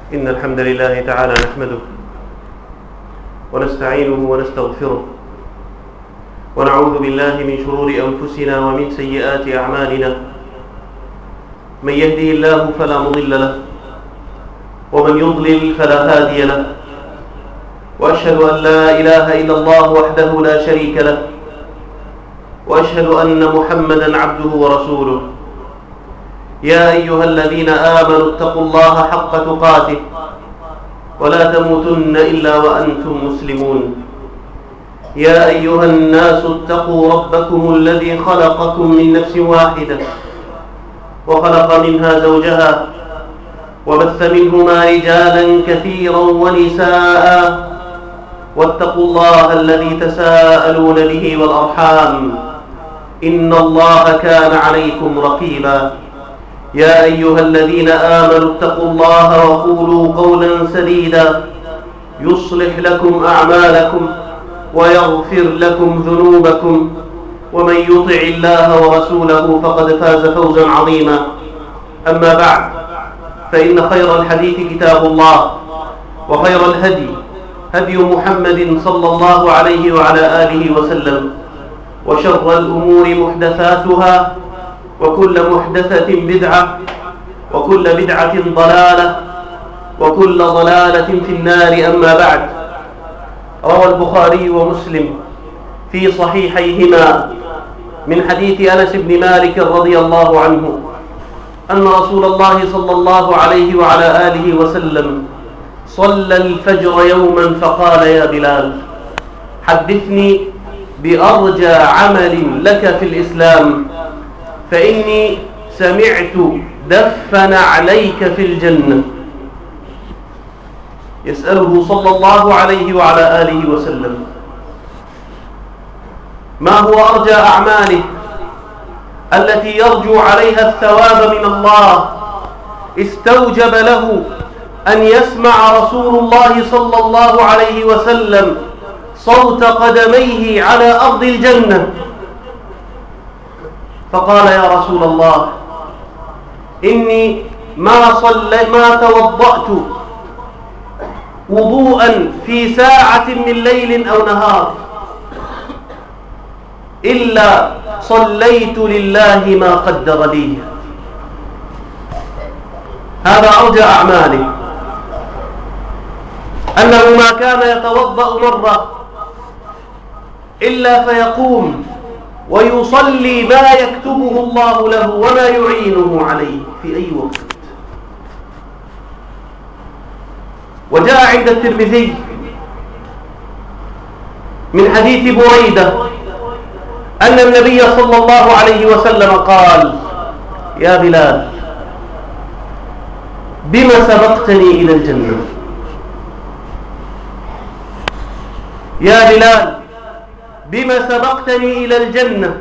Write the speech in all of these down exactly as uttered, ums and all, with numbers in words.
إن الحمد لله تعالى نحمده ونستعينه ونستغفره ونعوذ بالله من شرور أنفسنا ومن سيئات أعمالنا. من يهده الله فلا مضل له ومن يضلل فلا هادي له، وأشهد أن لا إله إلا الله وحده لا شريك له، وأشهد أن محمدا عبده ورسوله. يا أيها الذين آمنوا اتقوا الله حق تقاته ولا تموتن إلا وأنتم مسلمون. يا أيها الناس اتقوا ربكم الذي خلقكم من نفس واحدة وخلق منها زوجها وبث منهما رجالا كثيرا ونساء، واتقوا الله الذي تساءلون به والأرحام إن الله كان عليكم رقيبا. يا أيها الذين آمنوا اتقوا الله وقولوا قولا سديدا يصلح لكم أعمالكم ويغفر لكم ذنوبكم، ومن يطع الله ورسوله فقد فاز فوزا عظيما. أما بعد، فإن خير الحديث كتاب الله، وخير الهدي هدي محمد صلى الله عليه وعلى آله وسلم، وشر الأمور محدثاتها، وكل محدثة بدعة، وكل بدعة ضلالة، وكل ضلالة في النار. أما بعد، روى البخاري ومسلم في صحيحيهما من حديث أنس بن مالك رضي الله عنه أن رسول الله صلى الله عليه وعلى آله وسلم صلى الفجر يوما فقال: يا بلال، حدثني بأرجى عمل لك في الإسلام، فإني سمعت دفن عليك في الجنة. يسأله صلى الله عليه وعلى آله وسلم ما هو أرجى أعماله التي يرجو عليها الثواب من الله. استوجب له أن يسمع رسول الله صلى الله عليه وسلم صوت قدميه على أرض الجنة، فقال: يا رسول الله، إني ما صلي ما توضأت وضوءا في ساعة من ليل أو نهار إلا صليت لله ما قدر لي. هذا أرجى أعماله، أنه ما كان يتوضأ مرة إلا فيقوم ويصلي ما يكتبه الله له وما يعينه عليه في أي وقت. وجاء عند الترمذي من حديث بريدة أن النبي صلى الله عليه وسلم قال: يا بلال، بما سبقتني إلى الجنة؟ يا بلال، بما سبقتني إلى الجنة؟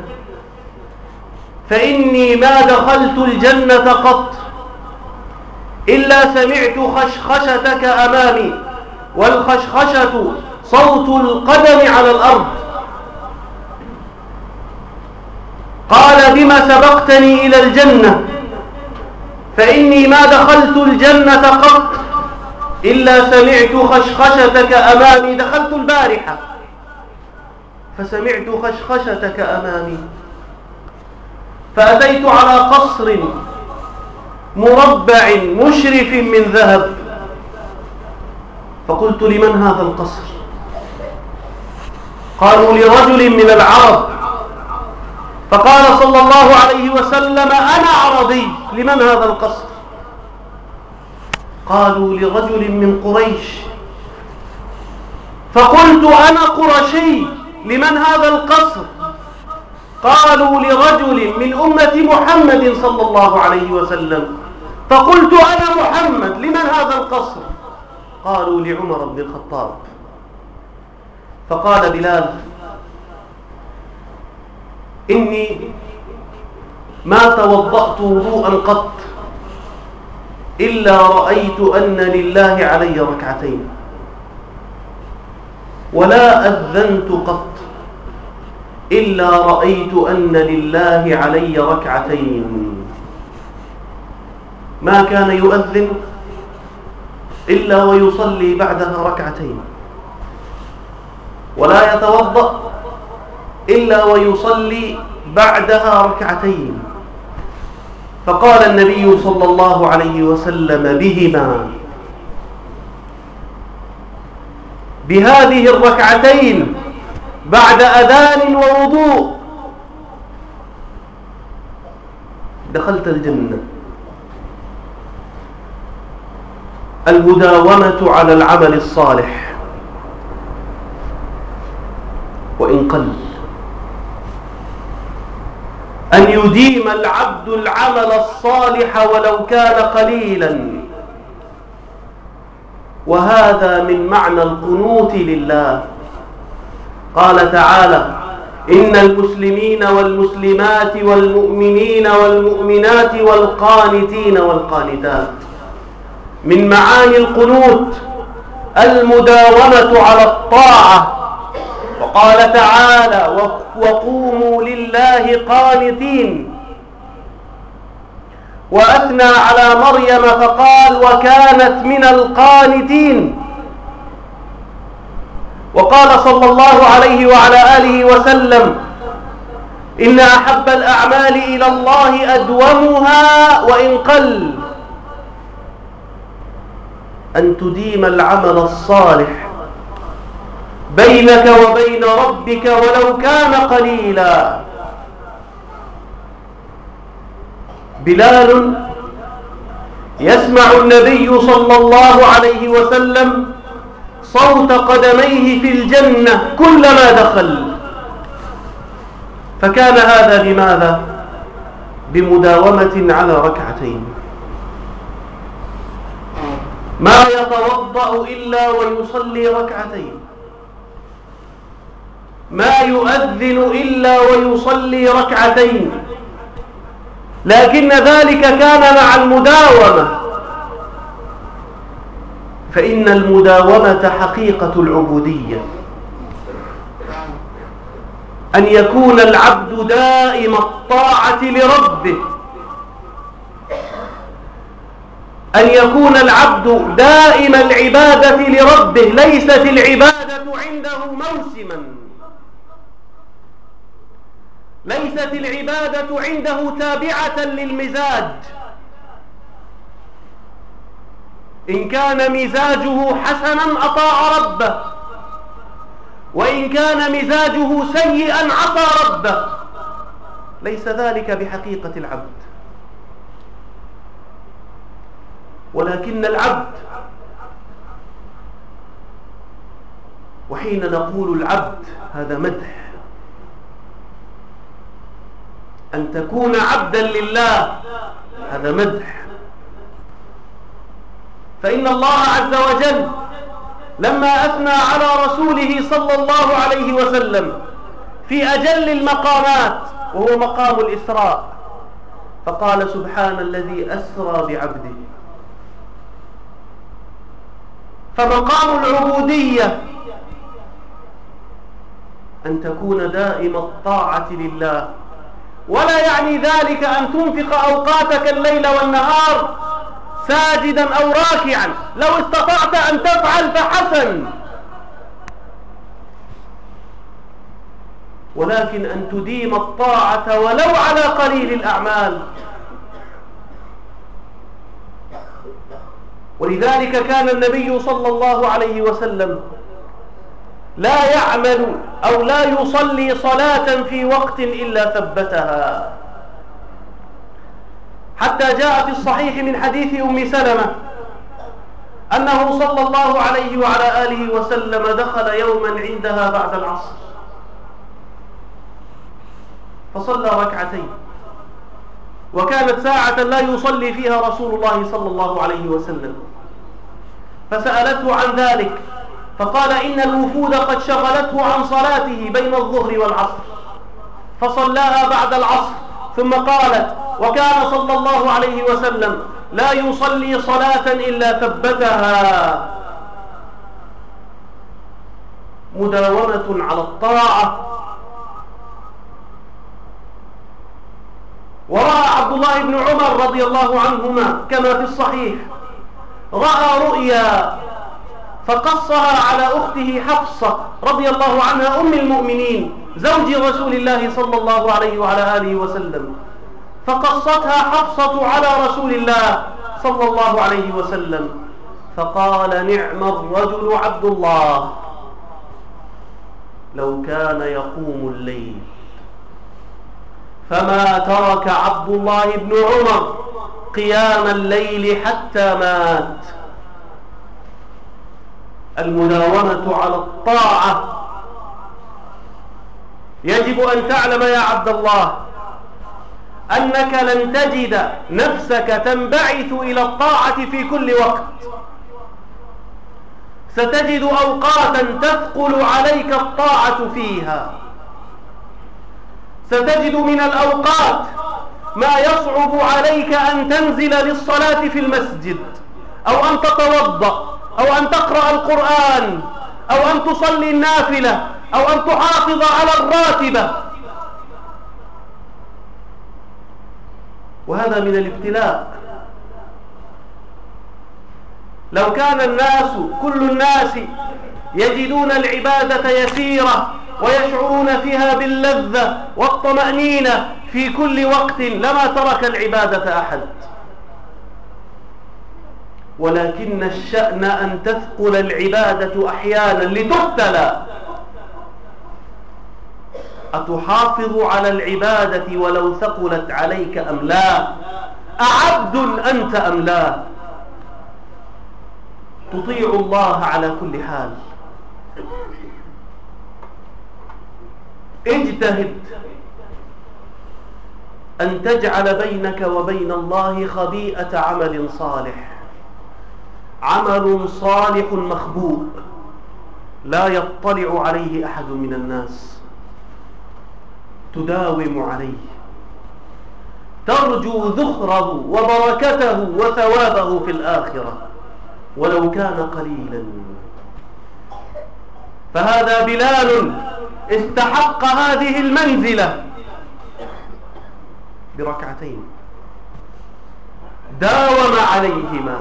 فإني ما دخلت الجنة قط إلا سمعت خشخشتك أمامي، والخشخشة صوت القدم على الأرض. قال: بما سبقتني إلى الجنة؟ فإني ما دخلت الجنة قط إلا سمعت خشخشتك أمامي. دخلت البارحة فسمعت خشخشتك أمامي، فأتيت على قصر مربع مشرف من ذهب، فقلت: لمن هذا القصر؟ قالوا: لرجل من العرب. فقال صلى الله عليه وسلم: أنا عربي، لمن هذا القصر؟ قالوا: لرجل من قريش. فقلت: أنا قرشي، لمن هذا القصر؟ قالوا: لرجل من أمة محمد صلى الله عليه وسلم. فقلت: أنا محمد، لمن هذا القصر؟ قالوا: لعمر بن الخطاب. فقال بلال: إني ما توضأت وضوءا قط إلا رأيت أن لله علي ركعتين، ولا أذنت قط إلا رأيت أن لله علي ركعتين. ما كان يؤذن إلا ويصلي بعدها ركعتين، ولا يتوضأ إلا ويصلي بعدها ركعتين. فقال النبي صلى الله عليه وسلم بهما، بهذه الركعتين بعد أذان ووضوء دخلت الجنة. المداومة على العمل الصالح وإن قل، أن يديم العبد العمل الصالح ولو كان قليلا، وهذا من معنى القنوت لله. قال تعالى: إن المسلمين والمسلمات والمؤمنين والمؤمنات والقانتين والقانتات. من معاني القنوت المداومة على الطاعة. وقال تعالى: وقوموا لله قانتين. وأثنى على مريم فقال: وكانت من القانتين. وقال صلى الله عليه وعلى آله وسلم: إن أحب الأعمال إلى الله أدومها وإن قل. أن تديم العمل الصالح بينك وبين ربك ولو كان قليلا. بلال يسمع النبي صلى الله عليه وسلم صوت قدميه في الجنة كلما دخل، فكان هذا بماذا؟ بمداومة على ركعتين. ما يتوضأ إلا ويصلي ركعتين، ما يؤذن إلا ويصلي ركعتين، لكن ذلك كان مع المداومة. فإن المداومة حقيقة العبودية، أن يكون العبد دائم الطاعة لربه، أن يكون العبد دائم العبادة لربه. ليست العبادة عنده موسما، ليست العبادة عنده تابعة للمزاج. إن كان مزاجه حسنا أطاع ربه، وإن كان مزاجه سيئا عصى ربه. ليس ذلك بحقيقة العبد، ولكن العبد، وحين نقول العبد هذا مدح، أن تكون عبدا لله هذا مدح. فإن الله عز وجل لما أثنى على رسوله صلى الله عليه وسلم في أجل المقامات وهو مقام الإسراء، فقال: سبحان الذي أسرى بعبده. فمقام العبودية أن تكون دائم الطاعة لله، ولا يعني ذلك أن تنفق أوقاتك الليل والنهار ساجدا أو راكعا. لو استطعت أن تفعل فحسن، ولكن أن تديم الطاعة ولو على قليل الأعمال. ولذلك كان النبي صلى الله عليه وسلم لا يعمل أو لا يصلي صلاة في وقت إلا ثبتها، حتى جاء في الصحيح من حديث أم سلمة أنه صلى الله عليه وعلى آله وسلم دخل يوما عندها بعد العصر فصلى ركعتين، وكانت ساعة لا يصلي فيها رسول الله صلى الله عليه وسلم، فسألته عن ذلك فقال: إن الوفود قد شغلته عن صلاته بين الظهر والعصر، فصلاها بعد العصر. ثم قالت: وكان صلى الله عليه وسلم لا يصلي صلاة إلا ثبتها. مداومة على الطاعة. ورأى عبد الله بن عمر رضي الله عنهما كما في الصحيح رأى رؤيا فقصها على أخته حفصة رضي الله عنها أم المؤمنين زوج رسول الله صلى الله عليه وعلى آله وسلم، فقصتها حفصة على رسول الله صلى الله عليه وسلم، فقال: نعم الرجل عبد الله لو كان يقوم الليل. فما ترك عبد الله بن عمر قيام الليل حتى مات. المداومة على الطاعة. يجب أن تعلم يا عبد الله أنك لن تجد نفسك تنبعث إلى الطاعة في كل وقت. ستجد أوقاتا تثقل عليك الطاعة فيها. ستجد من الأوقات ما يصعب عليك أن تنزل للصلاة في المسجد، أو أن تتوضأ، أو أن تقرأ القرآن، أو أن تصلي النافلة، أو أن تحافظ على الراتبة. وهذا من الابتلاء. لو كان الناس كل الناس يجدون العبادة يسيرة ويشعرون فيها باللذة والطمأنينة في كل وقت لما ترك العبادة أحد. ولكن الشأن أن تثقل العبادة أحيانا لتبتلى. أتحافظ على العبادة ولو ثقلت عليك أم لا؟ أعبد أنت أم لا؟ تطيع الله على كل حال. اجتهد أن تجعل بينك وبين الله خبيئة عمل صالح، عمل صالح مخبوء لا يطلع عليه أحد من الناس، تداوم عليه، ترجو ذخره وبركته وثوابه في الآخرة ولو كان قليلا. فهذا بلال استحق هذه المنزلة بركعتين داوم عليهما.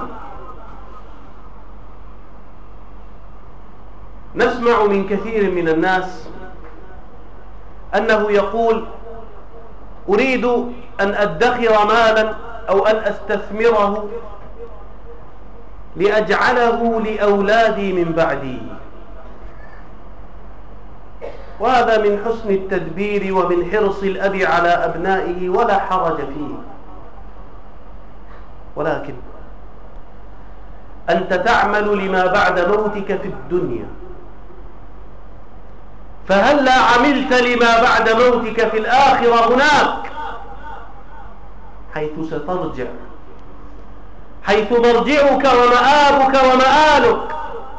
نسمع من كثير من الناس أنه يقول: أريد أن أدخر مالا أو أن أستثمره لأجعله لأولادي من بعدي. وهذا من حسن التدبير ومن حرص الأب على أبنائه ولا حرج فيه. ولكن أنت تعمل لما بعد موتك في الدنيا، فهل لا عملت لما بعد موتك في الآخرة هناك حيث سترجع، حيث مرجعك ومآبك ومآلك؟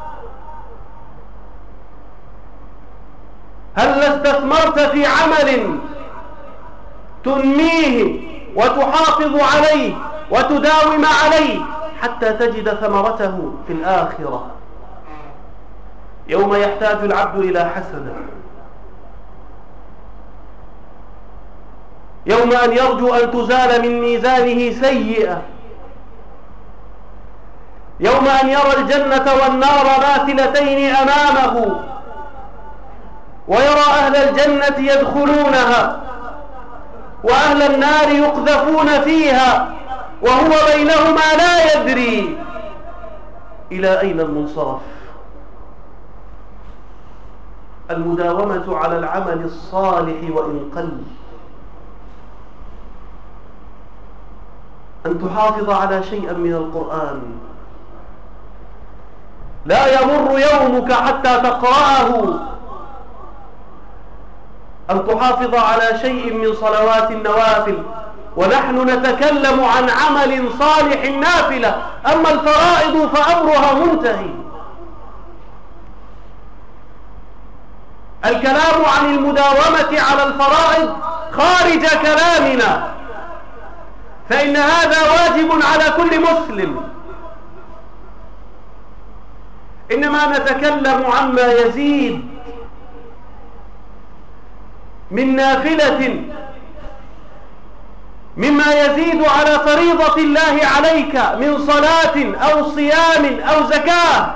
هل استثمرت في عمل تنميه وتحافظ عليه وتداوم عليه حتى تجد ثمرته في الآخرة يوم يحتاج العبد إلى حسنة، يوم أن يرجو أن تزال من ميزانه سيئة، يوم أن يرى الجنة والنار ماثلتين أمامه ويرى أهل الجنة يدخلونها وأهل النار يقذفون فيها وهو بينهما لا يدري إلى أين المنصرف. المداومة على العمل الصالح وإن قل، أن تحافظ على شيء من القرآن، لا يمر يومك حتى تقرأه، أن تحافظ على شيء من صلوات النوافل، ونحن نتكلم عن عمل صالح نافلة، أما الفرائض فأمرها منتهي. الكلام عن المداومة على الفرائض خارج كلامنا، فإن هذا واجب على كل مسلم، إنما نتكلم عما يزيد من نافلة مما يزيد على فريضة الله عليك من صلاة أو صيام أو زكاة،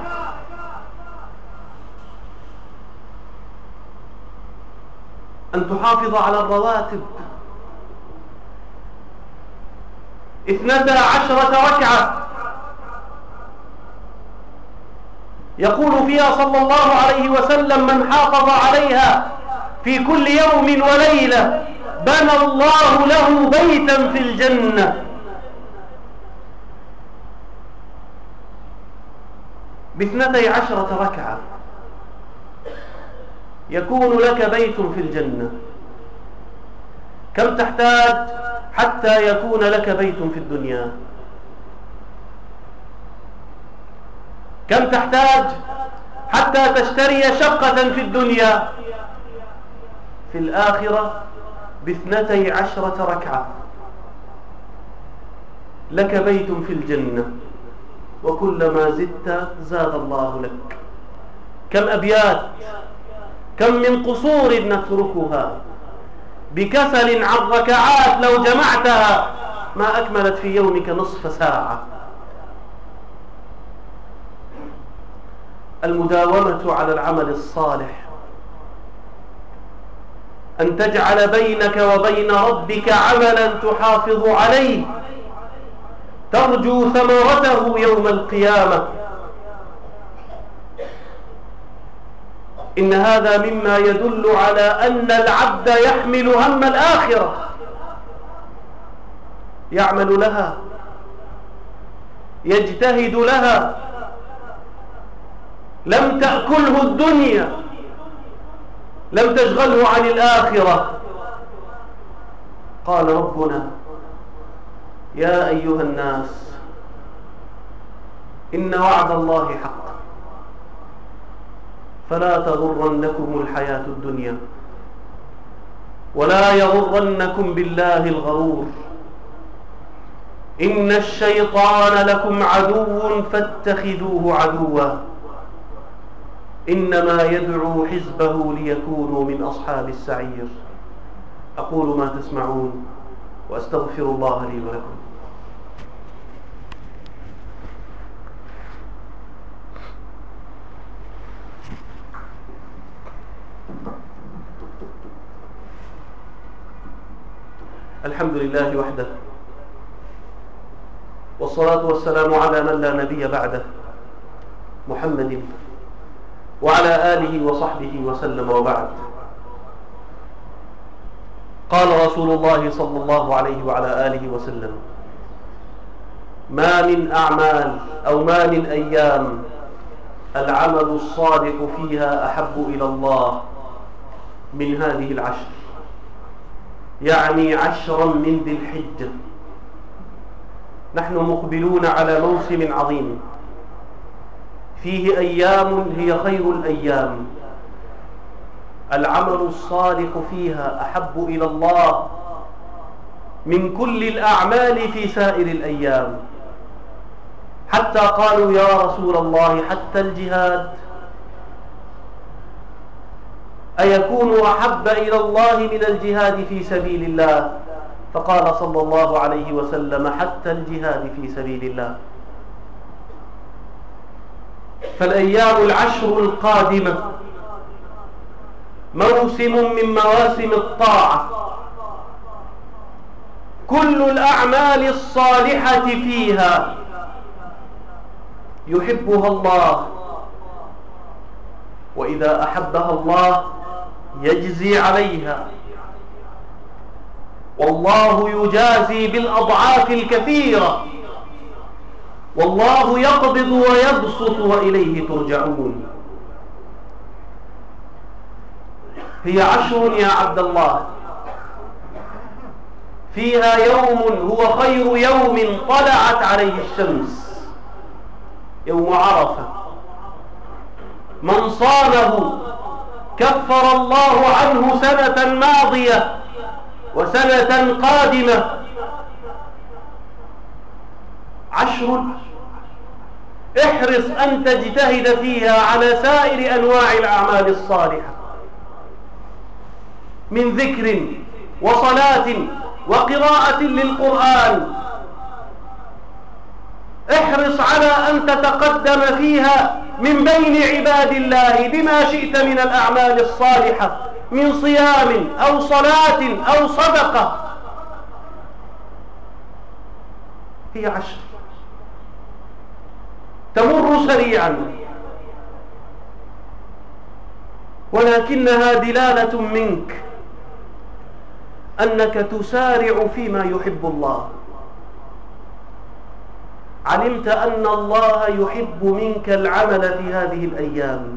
أن تحافظ على الرواتب. اثنتا عشرة ركعة يقول فيها صلى الله عليه وسلم: من حافظ عليها في كل يوم وليلة بنى الله له بيتا في الجنة. باثنتي عشرة ركعة يكون لك بيت في الجنة. كم تحتاج حتى يكون لك بيت في الدنيا؟ كم تحتاج حتى تشتري شقة في الدنيا؟ في الآخرة باثنتي عشرة ركعة لك بيت في الجنة، وكلما زدت زاد الله لك. كم أبيات، كم من قصور نتركها بكسل عن ركعات لو جمعتها ما أكملت في يومك نصف ساعة. المداومة على العمل الصالح، أن تجعل بينك وبين ربك عملا تحافظ عليه ترجو ثمرته يوم القيامة. إن هذا مما يدل على أن العبد يحمل هم الآخرة، يعمل لها، يجتهد لها، لم تأكله الدنيا، لم تشغله عن الآخرة. قال ربنا: يا أيها الناس إن وعد الله حق فلا تغرنكم الحياة الدنيا ولا يغرنكم بالله الغرور، إن الشيطان لكم عدو فاتخذوه عدوا إنما يدعو حزبه ليكونوا من أصحاب السعير. أقول ما تسمعون وأستغفر الله لي ولكم. الحمد لله وحده، والصلاة والسلام على من لا نبي بعده، محمد وعلى آله وصحبه وسلم، وبعد. قال رسول الله صلى الله عليه وعلى آله وسلم: ما من أعمال أو ما من أيام العمل الصالح فيها أحب إلى الله من هذه العشر، يعني عشرا من ذي الحجة. نحن مقبلون على موسم عظيم فيه أيام هي خير الأيام، العمل الصالح فيها أحب إلى الله من كل الأعمال في سائر الأيام. حتى قالوا: يا رسول الله، حتى الجهاد أيكون أحب إلى الله من الجهاد في سبيل الله؟ فقال صلى الله عليه وسلم: حتى الجهاد في سبيل الله. فالأيام العشر القادمة موسم من مواسم الطاعة، كل الأعمال الصالحة فيها يحبها الله، وإذا أحبها الله يجزي عليها، والله يجازي بالأضعاف الكثيرة، والله يقبض ويبسط وإليه ترجعون. هي عشر يا عبد الله فيها يوم هو خير يوم طلعت عليه الشمس، يوم عرفة. من صامه كفر الله عنه سنة ماضية وسنة قادمة. عشر احرص أن تجتهد فيها على سائر أنواع الأعمال الصالحة من ذكر وصلاة وقراءة للقرآن، احرص على أن تتقدم فيها من بين عباد الله بما شئت من الأعمال الصالحة من صيام أو صلاة أو صدقة. هي عشر تمر سريعا، ولكنها دلالة منك أنك تسارع فيما يحب الله. علمت أن الله يحب منك العمل في هذه الأيام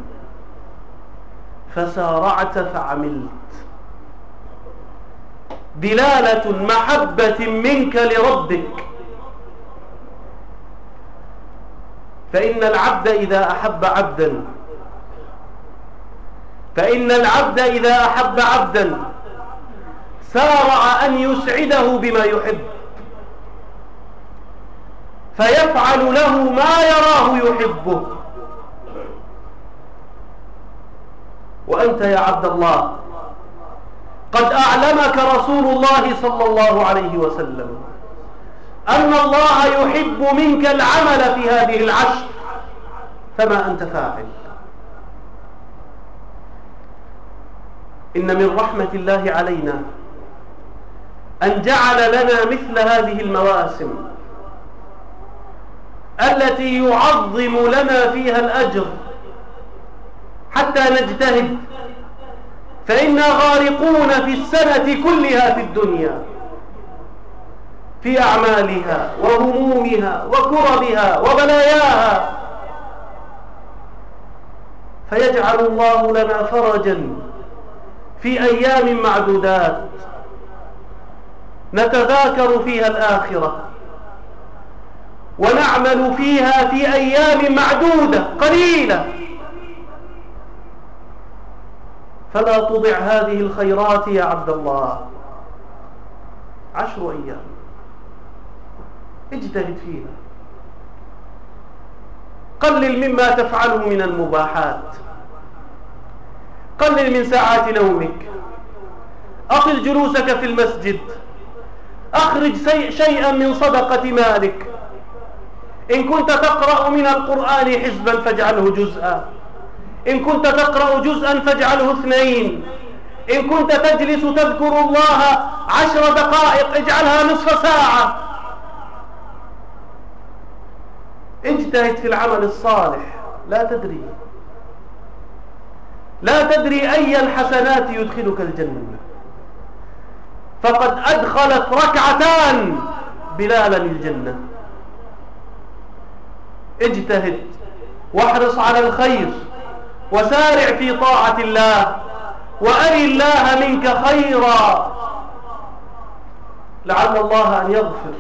فسارعت فعملت، دلالة محبة منك لربك. فإن العبد إذا أحب عبدا فإن العبد إذا أحب عبدا سارع أن يسعده بما يحب، فيفعل له ما يراه يحبه. وأنت يا عبد الله قد أعلمك رسول الله صلى الله عليه وسلم أن الله يحب منك العمل في هذه العشر، فما أنت فاعل؟ إن من رحمة الله علينا أن جعل لنا مثل هذه المواسم التي يعظم لنا فيها الأجر حتى نجتهد، فإنا غارقون في السنة كلها في الدنيا في أعمالها وهمومها وكربها وبلاياها، فيجعل الله لنا فرجا في أيام معدودات نتذاكر فيها الآخرة ونعمل فيها في أيام معدودة قليلة. فلا تضع هذه الخيرات يا عبد الله. عشر أيام اجتهد فيها، قلل مما تفعله من المباحات، قلل من ساعات نومك، أطل جلوسك في المسجد، أخرج شيئا من صدقة مالك. إن كنت تقرأ من القرآن حزبا فاجعله جزءا، إن كنت تقرأ جزءا فاجعله اثنين، إن كنت تجلس تذكر الله عشر دقائق اجعلها نصف ساعة. اجتهد في العمل الصالح، لا تدري لا تدري أي الحسنات يدخلك الجنة. فقد أدخلت ركعتان بلالا الجنة. اجتهد واحرص على الخير وسارع في طاعة الله وأر الله منك خيرا، لعل الله أن يغفر،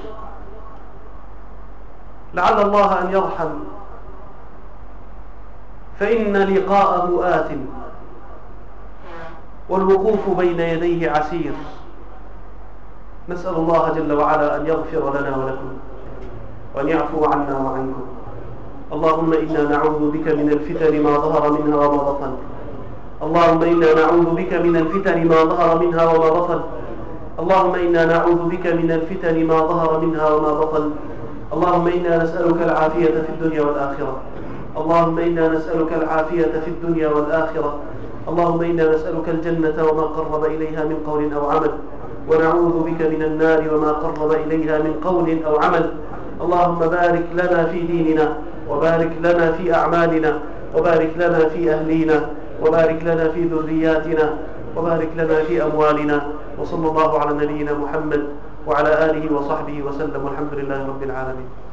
لعل الله أن يرحم، فإن لقاءه آت والوقوف بين يديه عسير. نسأل الله جل وعلا أن يغفر لنا ولكم وأن يعفو عنا وعنكم. اللهم إنا نعوذ بك من الفتن ما ظهر منها وما بطن اللهم إنا نعوذ بك من الفتن ما ظهر منها وما بطن اللهم إنا نعوذ بك من الفتن ما ظهر منها وما بطن اللهم إنا نسألك العافية في الدنيا والآخرة اللهم إنا نسألك العافية في الدنيا والآخرة اللهم إنا نسألك الجنة وما قرب إليها من قول أو عمل، ونعوذ بك من النار وما قرب إليها من قول أو عمل. اللهم بارك لنا في ديننا، وبارك لنا في أعمالنا، وبارك لنا في أهلينا، وبارك لنا في ذرياتنا، وبارك لنا في أموالنا. وصلى الله على نبينا محمد وعلى آله وصحبه وسلم، والحمد لله رب العالمين.